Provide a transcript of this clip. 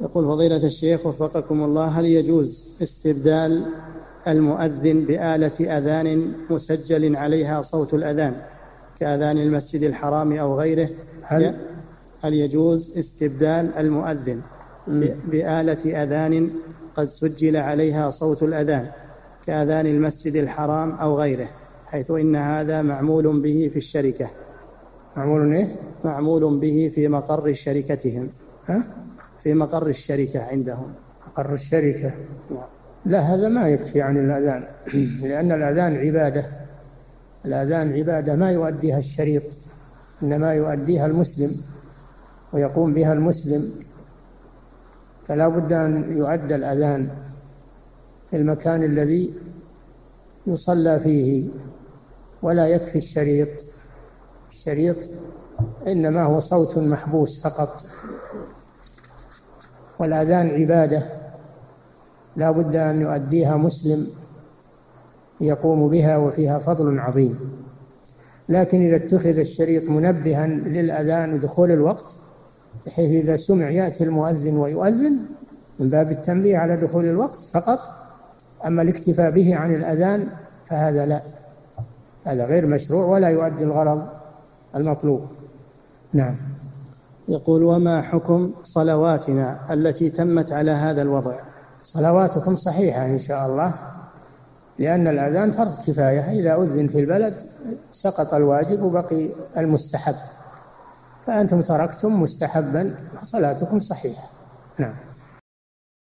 يقول فضيلة الشيخ وفقكم الله، هل يجوز استبدال المؤذن بآلة أذان مسجل عليها صوت الأذان كأذان المسجد الحرام أو غيره؟ هل يجوز استبدال المؤذن بآلة أذان قد سجل عليها صوت الأذان كأذان المسجد الحرام أو غيره، حيث إن هذا معمول به في الشركة؟ معمول به في مقر شركتهم. في مقر الشركة عندهم. مقر الشركة. لا، هذا ما يكفي عن الأذان، لأن الأذان عبادة. الأذان عبادة ما يؤديها الشريط، إنما يؤديها المسلم ويقوم بها المسلم، فلا بد أن يؤدى الأذان في المكان الذي يصلى فيه، ولا يكفي الشريط. الشريط إنما هو صوت محبوس فقط، والأذان عبادة لا بد أن يؤديها مسلم يقوم بها، وفيها فضل عظيم. لكن إذا اتخذ الشريط منبها للأذان ودخول الوقت، بحيث إذا سمع يأتي المؤذن ويؤذن من باب التنبيه على دخول الوقت فقط، أما الاكتفاء به عن الأذان فهذا لا، هذا غير مشروع ولا يؤدي الغرض المطلوب. نعم. يقول وما حكم صلواتنا التي تمت على هذا الوضع؟ صلواتكم صحيحة إن شاء الله، لأن الأذان فرض كفاية، إذا أذن في البلد سقط الواجب وبقي المستحب، فأنتم تركتم مستحبا، صلاتكم صحيحة. نعم.